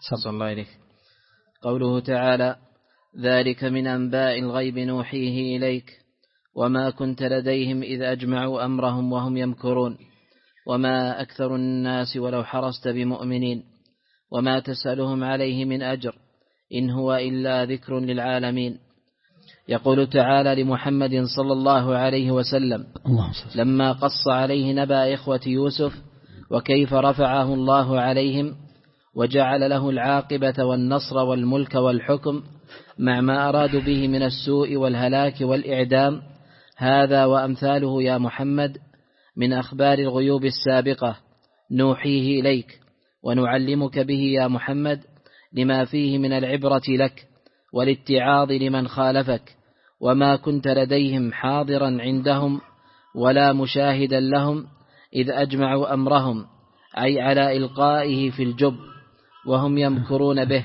صلى الله عليه. قوله تعالى: ذلك من أنباء الغيب نوحيه إليك وما كنت لديهم إذ أجمعوا أمرهم وهم يمكرون وما أكثر الناس ولو حرصت بمؤمنين وما تسألهم عليه من أجر إن هو إلا ذكر للعالمين. يقول تعالى لمحمد صلى الله عليه وسلم لما قص عليه نبأ إخوة يوسف وكيف رفعه الله عليهم وجعل له العاقبة والنصر والملك والحكم مع ما أرادوا به من السوء والهلاك والإعدام، هذا وأمثاله يا محمد من أخبار الغيوب السابقة نوحيه إليك ونعلمك به يا محمد لما فيه من العبرة لك والاتعاظ لمن خالفك، وما كنت لديهم حاضرا عندهم ولا مشاهدا لهم إذ أجمعوا أمرهم، أي على إلقائه في الجب وهم يمكرون به.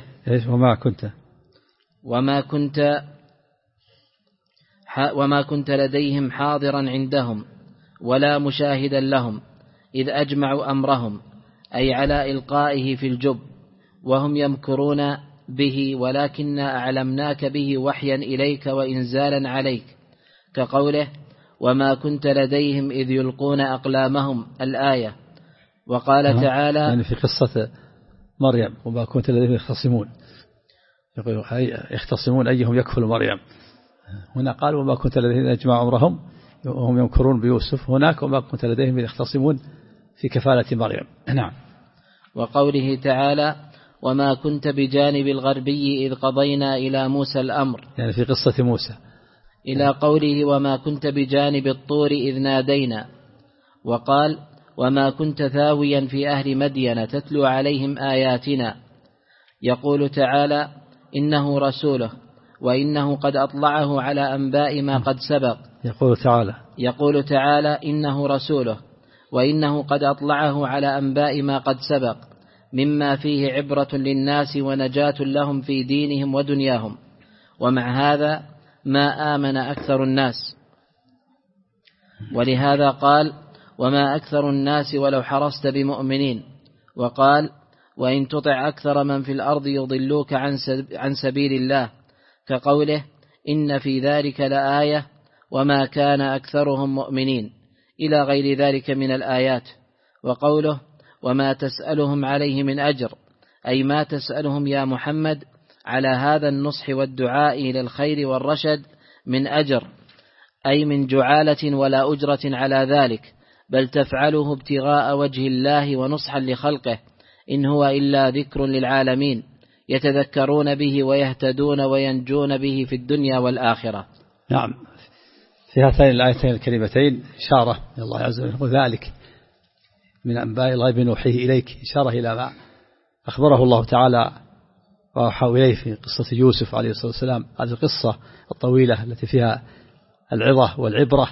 وما كنت لديهم حاضرا عندهم ولا مشاهدا لهم إذ أجمعوا أمرهم، أي على إلقائه في الجب وهم يمكرون به، ولكننا أعلمناك به وحيا إليك وإنزالا عليك، كقوله: وما كنت لديهم إذ يلقون أقلامهم، الآية. وقال تعالى يعني في قصة مريم وما كنت لديهم يختصمون أيهم يكفل مريم، هنا قال وما كنت لديهم أجمع أمرهم وهم يمكرون بيوسف، هناك وما كنت لديهم يختصمون في كفالة مريم. نعم. وقوله تعالى: وما كنت بجانب الغربي إذ قضينا إلى موسى الأمر، يعني في قصة موسى، إلى قوله: وما كنت بجانب الطور إذ نادينا. وقال: وما كنت ثاويا في أهل مدين تتلو عليهم آياتنا. يقول تعالى: إنه رسوله وإنه قد أطلعه على أنباء ما قد سبق. يقول تعالى: إنه رسوله وإنه قد أطلعه على أنباء ما قد سبق مما فيه عبرة للناس ونجاة لهم في دينهم ودنياهم، ومع هذا ما آمن أكثر الناس، ولهذا قال: وما أكثر الناس ولو حرصت بمؤمنين. وقال: وإن تطع أكثر من في الأرض يضلوك عن سبيل الله، كقوله: إن في ذلك لآية وما كان أكثرهم مؤمنين، إلى غير ذلك من الآيات. وقوله: وما تسألهم عليه من أجر، أي ما تسألهم يا محمد على هذا النصح والدعاء إلى الخير والرشد من أجر، أي من جعالة ولا أجرة على ذلك، بل تفعله ابتغاء وجه الله ونصحا لخلقه، إن هو إلا ذكر للعالمين يتذكرون به ويهتدون وينجون به في الدنيا والآخرة. نعم. في هاتين الآيتين الكريمتين إشارة من الله عز وجل، وذلك من أنباء الغيب نوحيه إليك، إشارة إلى ما أخبره الله تعالى وأوحى إليه في قصة يوسف عليه الصلاة والسلام، هذه القصة الطويلة التي فيها العظة والعبرة،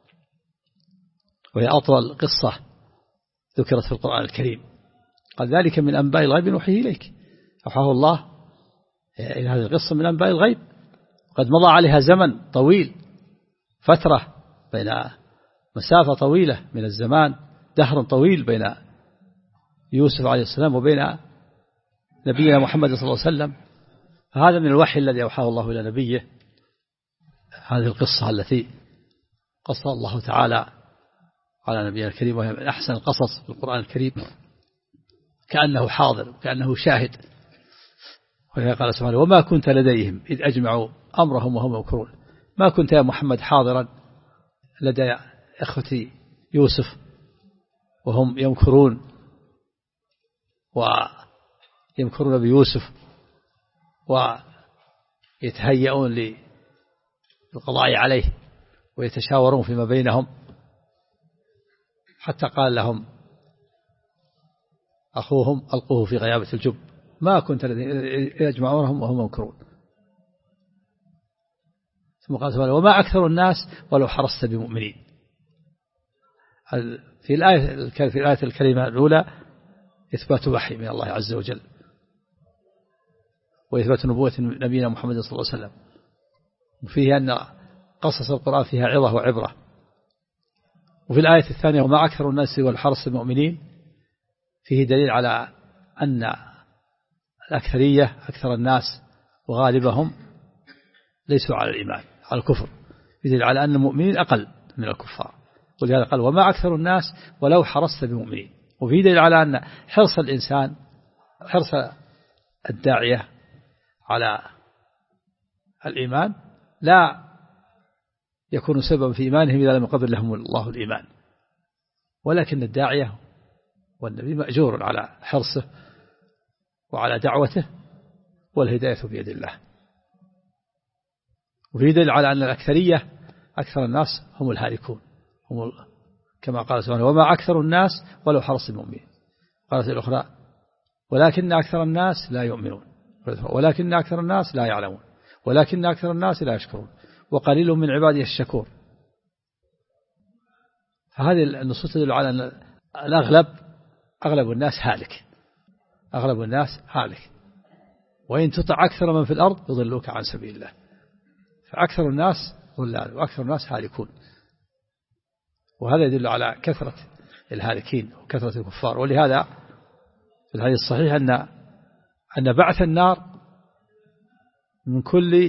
وهي أطول قصة ذكرت في القرآن الكريم. قال: ذلك من أنباء الغيب نوحيه إليك، أوحاه الله إلى هذه القصة من أنباء الغيب، قد مضى عليها زمن طويل، فترة بين مسافة طويلة من الزمان، دهر طويل بين يوسف عليه السلام وبين نبينا محمد صلى الله عليه وسلم. هذا من الوحي الذي أوحاه الله إلى نبيه، هذه القصة التي قص الله تعالى على نبينا الكريم، وهي من أحسن القصص في القرآن الكريم، كأنه حاضر وكأنه شاهد. وهي قال سبحانه: وما كنت لديهم إذ أجمعوا أمرهم وهم يمكرون. ما كنت يا محمد حاضرا لدى إخوة يوسف وهم يمكرون ويمكرون بيوسف ويتهيئون للقضاء عليه ويتشاورون فيما بينهم، حتى قال لهم أخوهم: ألقوه في غيابة الجب. ما كنت يجمع أمرهم وهم يمكرون. ثم قال سبحانه: وما أكثر الناس ولو حرصت بمؤمنين. في الآية الكريمة الأولى إثبات وحي من الله عز وجل، وإثبات نبوة نبينا محمد صلى الله عليه وسلم، وفيه أن قصص القرآن فيها عظة وعبرة. وفي الآية الثانية: وما أكثر الناس والحرص المؤمنين، فيه دليل على أن الأكثرية أكثر الناس وغالبهم ليسوا على الإيمان، على الكفر، يدل على أن المؤمنين أقل من الكفار. ولهذا قال وما أكثر الناس ولو حرصت بمؤمنين. وفي دليل على أن حرص الإنسان، حرص الداعية على الإيمان لا يكون سببا في إيمانهم إذا لم يقدر لهم الله الإيمان، ولكن الداعية والنبي مأجور على حرصه وعلى دعوته، والهداية بيد الله. وفي دليل على أن الأكثرية أكثر الناس هم الهالكون، كما قال سبحانه وما أكثر الناس ولو حرص المؤمنين. قالت الأخرى ولكن أكثر الناس لا يؤمنون، ولكن أكثر الناس لا يعلمون، ولكن أكثر الناس لا يشكرون، وقليل من عباده الشكور. فهذه النصوص تدل على أن أغلب الناس هالك، أغلب الناس هالك، وإن تطع أكثر من في الأرض يضلوك عن سبيل الله. فأكثر الناس ضلال وأكثر الناس هالكون، وهذا يدل على كثرة الهالكين وكثرة الكفار. ولهذا في الحديث الصحيح أن بعث النار من كل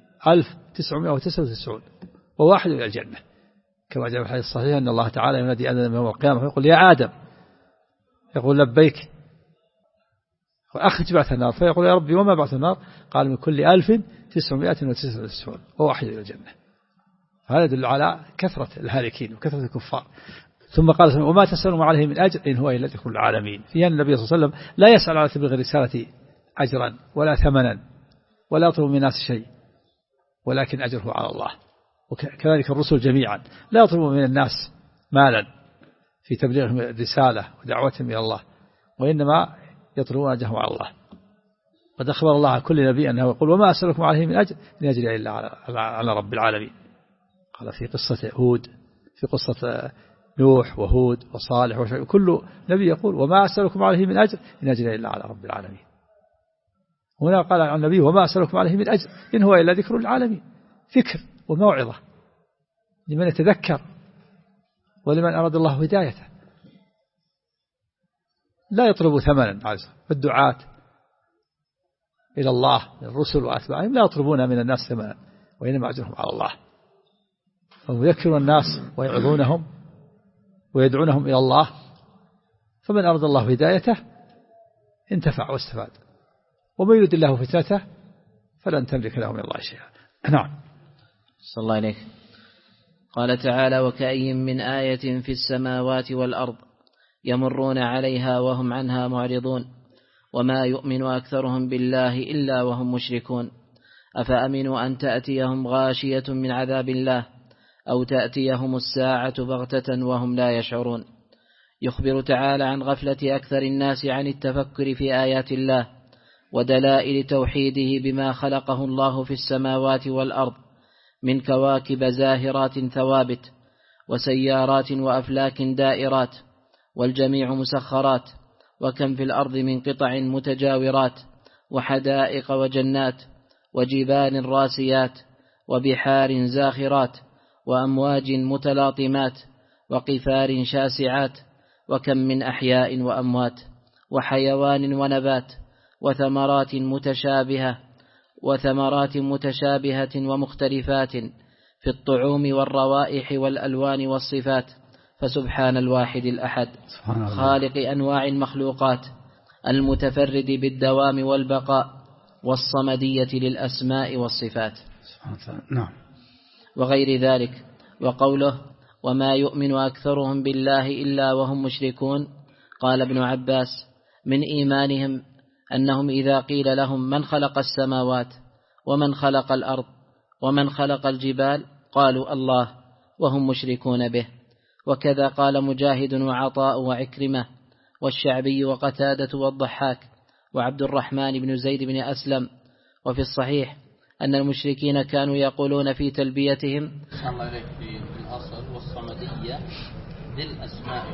1999 وواحد إلى الجنة، كما جاء في الحديث الصحيح أن الله تعالى ينادي آدم يوم القيامة فيقول يا آدم، يقول لبيك، وأخرج بعث النار، فيقول يا ربي وما بعث النار؟ قال من كل 1999 وواحد إلى الجنة. هذا يدل على كثرة الهالكين وكثرة الكفار. ثم قال وما تسألهم عليه من أجر إن هو إلا ذكر العالمين. فيها النبي صلى الله عليه وسلم لا يسأل على تبليغ الرسالة أجرا ولا ثمنا ولا يطلب من الناس شيء، ولكن أجره على الله. وكذلك الرسل جميعا لا يطلبون من الناس مالا في تبليغهم الرسالة ودعوتهم إلى الله، وإنما يطلبون أجرهم على الله. قد أخبر الله على كل نبي أنه يقول وما أسألكم عليه من أجر إن أجري إلا على رب العالمين. قال في قصة هود، في قصة نوح وهود وصالح وشعيب، كل نبي يقول وما أسألكم عليه من أجر إن أجري إلا على رب العالمين. هنا قال عن النبي وما أسألكم عليه من أجر إن هو إلا ذكر العالمين، ذكر وموعظة لمن يتذكر ولمن أراد الله هدايته. لا يطلب ثمنا عز الدعاة إلى الله الرسل وأتباعهم لا يطلبون من الناس ثمنا، وإنما أجرهم على الله. هم يذكرون الناس ويعظونهم ويدعونهم إلى الله، فمن أراد الله هدايته انتفع واستفاد، ومن يريد الله فتنته فلن تملك له من الله شيئا. نعم. صلى الله عليه. قال تعالى وكأي من آية في السماوات والأرض يمرون عليها وهم عنها معرضون وما يؤمن أكثرهم بالله إلا وهم مشركون أفأمنوا أن تأتيهم غاشية من عذاب الله أو تأتيهم الساعة بغتة وهم لا يشعرون. يخبر تعالى عن غفلة أكثر الناس عن التفكر في آيات الله ودلائل توحيده بما خلقه الله في السماوات والأرض من كواكب زاهرات ثوابت وسيارات وأفلاك دائرات والجميع مسخرات، وكم في الأرض من قطع متجاورات وحدائق وجنات وجبال راسيات وبحار زاخرات وأمواج متلاطمات وقفار شاسعات، وكم من أحياء وأموات وحيوان ونبات وثمرات متشابهة ومختلفات في الطعوم والروائح والألوان والصفات. فسبحان الواحد الأحد خالق أنواع المخلوقات المتفرد بالدوام والبقاء والصمدية للأسماء والصفات. نعم. وغير ذلك. وقوله وما يؤمن أكثرهم بالله إلا وهم مشركون، قال ابن عباس من إيمانهم أنهم إذا قيل لهم من خلق السماوات ومن خلق الأرض ومن خلق الجبال قالوا الله وهم مشركون به. وكذا قال مجاهد وعطاء وعكرمة والشعبي وقتادة والضحاك وعبد الرحمن بن زيد بن أسلم. وفي الصحيح أن المشركين كانوا يقولون في تلبيتهم الله إليك في الأصل والصمدية للأسماء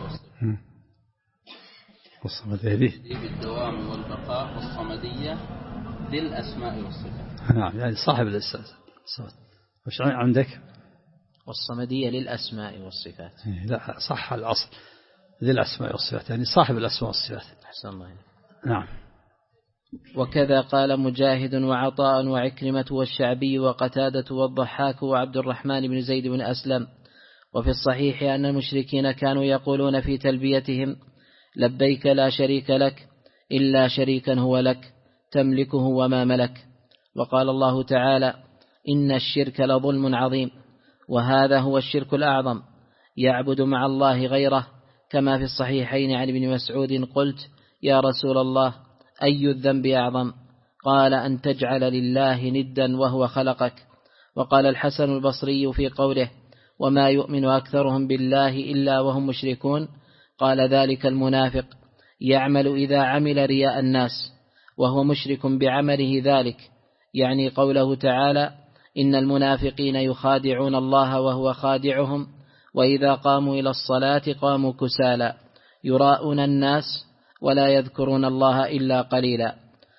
والصفات بالدوام والبقاء والصمدية للأسماء والصفات. نعم، يعني صاحب الصفات. وش عندك؟ والصمدية للأسماء والصفات. لا صح الأصل للأسماء والصفات، يعني صاحب الأسماء والصفات. أحسن الله. نعم. وكذا قال مجاهد وعطاء وعكرمة والشعبي وقتادة والضحاك وعبد الرحمن بن زيد بن أسلم. وفي الصحيح أن المشركين كانوا يقولون في تلبيتهم: لبيك لا شريك لك إلا شريكا هو لك تملكه وما ملك. وقال الله تعالى: إن الشرك لظلم عظيم. وهذا هو الشرك الأعظم، يعبد مع الله غيره، كما في الصحيحين عن ابن مسعود: قلت يا رسول الله أي الذنب أعظم؟ قال: أن تجعل لله ندا وهو خلقك. وقال الحسن البصري في قوله: وما يؤمن أكثرهم بالله إلا وهم مشركون، قال: ذلك المنافق يعمل إذا عمل رياء الناس وهو مشرك بعمله ذلك، يعني قوله تعالى: إن المنافقين يخادعون الله وهو خادعهم وإذا قاموا إلى الصلاة قاموا كسالى يراءون الناس ولا يذكرون الله إلا قليلا.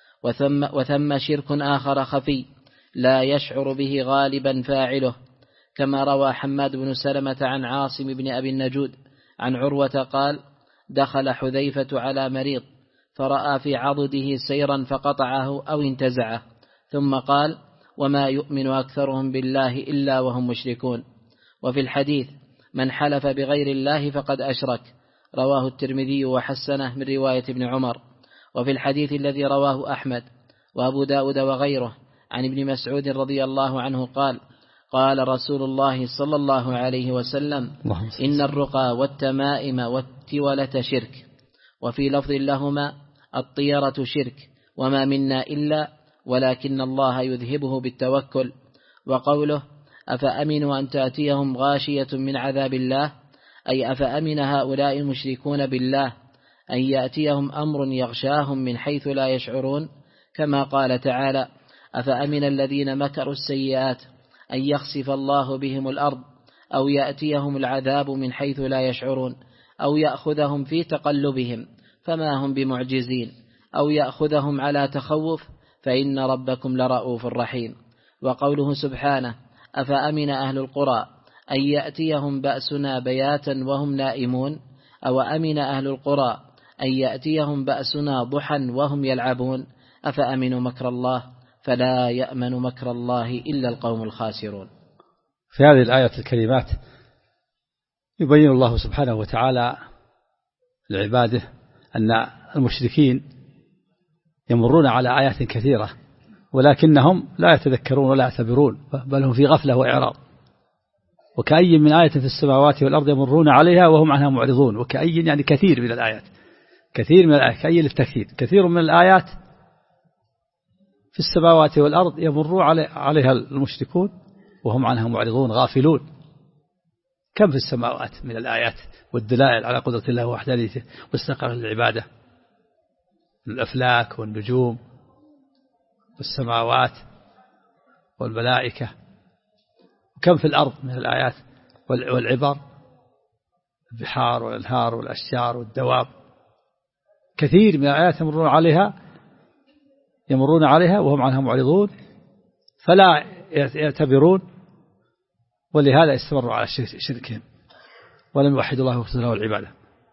وثم شرك آخر خفي لا يشعر به غالبا فاعله، كما روى حماد بن سلمة عن عاصم بن أبي النجود عن عروة قال: دخل حذيفة على مريض فرأى في عضده سيرا فقطعه أو انتزعه، ثم قال: وما يؤمن أكثرهم بالله إلا وهم مشركون. وفي الحديث: من حلف بغير الله فقد أشرك، رواه الترمذي وحسنه من رواية ابن عمر. وفي الحديث الذي رواه أحمد وأبو داود وغيره عن ابن مسعود رضي الله عنه قال: قال رسول الله صلى الله عليه وسلم: إن الرقى والتمائم والتولة شرك. وفي لفظ لهما: الطيرة شرك وما منا إلا ولكن الله يذهبه بالتوكل. وقوله: أفأمنوا أن تأتيهم غاشية من عذاب الله، أي أفأمن هؤلاء المشركون بالله أن يأتيهم أمر يغشاهم من حيث لا يشعرون، كما قال تعالى: أفأمن الذين مكروا السيئات أن يخسف الله بهم الأرض أو يأتيهم العذاب من حيث لا يشعرون، أو يأخذهم في تقلبهم فما هم بمعجزين، أو يأخذهم على تخوف فإن ربكم لرؤوف رحيم. وقوله سبحانه: أفأمن أهل القرى أن يأتيهم بأسنا بياتا وهم نائمون، أو أمن أهل القرى أن يأتيهم بأسنا ضحى وهم يلعبون، أفأمنوا مكر الله فلا يأمن مكر الله إلا القوم الخاسرون. في هذه الآية الكريمات يبين الله سبحانه وتعالى لعباده أن المشركين يمرون على آيات كثيرة ولكنهم لا يتذكرون ولا يعتبرون، بل هم في غفلة وإعراض. وكأي من آية في السماوات والأرض يمرون عليها وهم عنها معرضون. وكأي يعني كثير من الآيات، كثير من الآيات، كأي للتكثير، كثير من الآيات في السماوات والأرض يمرون عليها المشركون وهم عنها معرضون غافلون. كم في السماوات من الآيات والدلائل على قدرة الله ووحدانيته واستقرار العبادة، الأفلاك والنجوم والسماوات والملائكة. وكم في الأرض من الآيات والعبر، البحار والأنهار والأشجار والدواب. كثير من الآيات يمرون عليها وهم عنها معرضون فلا يعتبرون، ولهذا استمروا على شركهم ولم يوحدوا الله وحده له العبادة.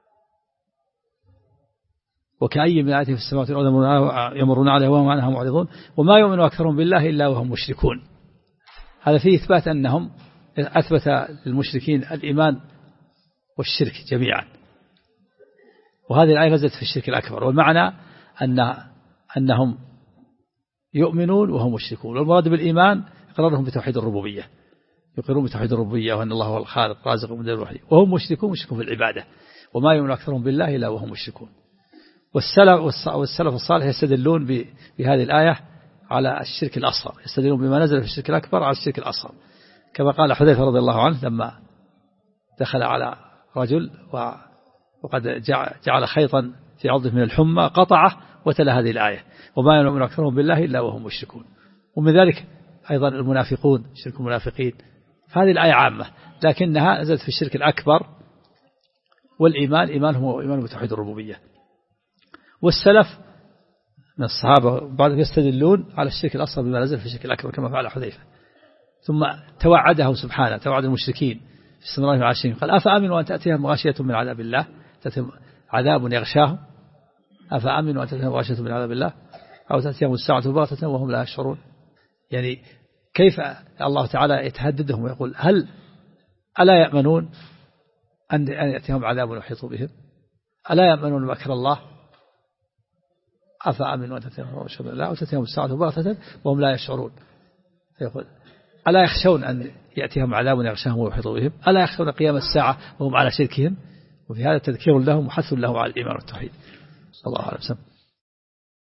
وكأي من آيات في السماوات والأرض يمرون عليها وهم عنها معرضون وما يؤمن أكثرهم بالله إلا وهم مشركون. هذا فيه إثبات أنهم أثبت للمشركين الإيمان والشرك جميعا. وهذه الآية نزلت في الشرك الأكبر، والمعنى أنهم يؤمنون وهم مشركون. والمراد بالإيمان إقرارهم بتوحيد الربوبية، يقرون بتوحيد الربوبية وأن الله هو الخالق رازق من دون وحده، وهم مشركون في العبادة. وما يؤمن أكثرهم بالله إلا وهم مشركون. والسلف الصالح يستدلون بهذه الآية على الشرك الأصغر، يستدلون بما نزل في الشرك الأكبر على الشرك الأصغر، كما قال حذيفة رضي الله عنه لما دخل على رجل وقد جعل خيطا في عضه من الحمى قطعه وتلا هذه الآية: وما يؤمن أكثرهم بالله إلا وهم مشركون. ومن ذلك أيضا المنافقون، شرك المنافقين. فهذه الآية عامة لكنها نزلت في الشرك الأكبر. والإيمان إيمانهم هو إيمان بتوحيد الربوبية. والسلف من الصحابة بعضهم يستدلون على الشرك الأصغر بما نزل في الشرك الأكبر كما فعل حذيفة. ثم توعدهم سبحانه، توعد المشركين في استمرارهم على الشرك، قال: أفأمنوا أن تأتيهم غاشية من عذاب الله، تأتيهم عذاب يغشاهم، أفأمنوا أن تأتيهم غاشية من عذاب الله. أو تأتيهم الساعة بغتة وهم لا يشعرون. يعني كيف الله تعالى يتهددهم ويقول ألا يأمنون أن يأتيهم عذاب يحيط بهم؟ ألا يأمنون مكر الله؟ أفأمنوا أن تأتيهم الساعة بغتة وهم لا يشعرون. يقول ألا يخشون أن يأتيهم عذاب يغشاهم ويحيط بهم؟ ألا يخشون قيام الساعة وهم على شركهم؟ وفي هذا تذكير لهم وحث لهم على الإيمان والتوحيد. الله أعلم.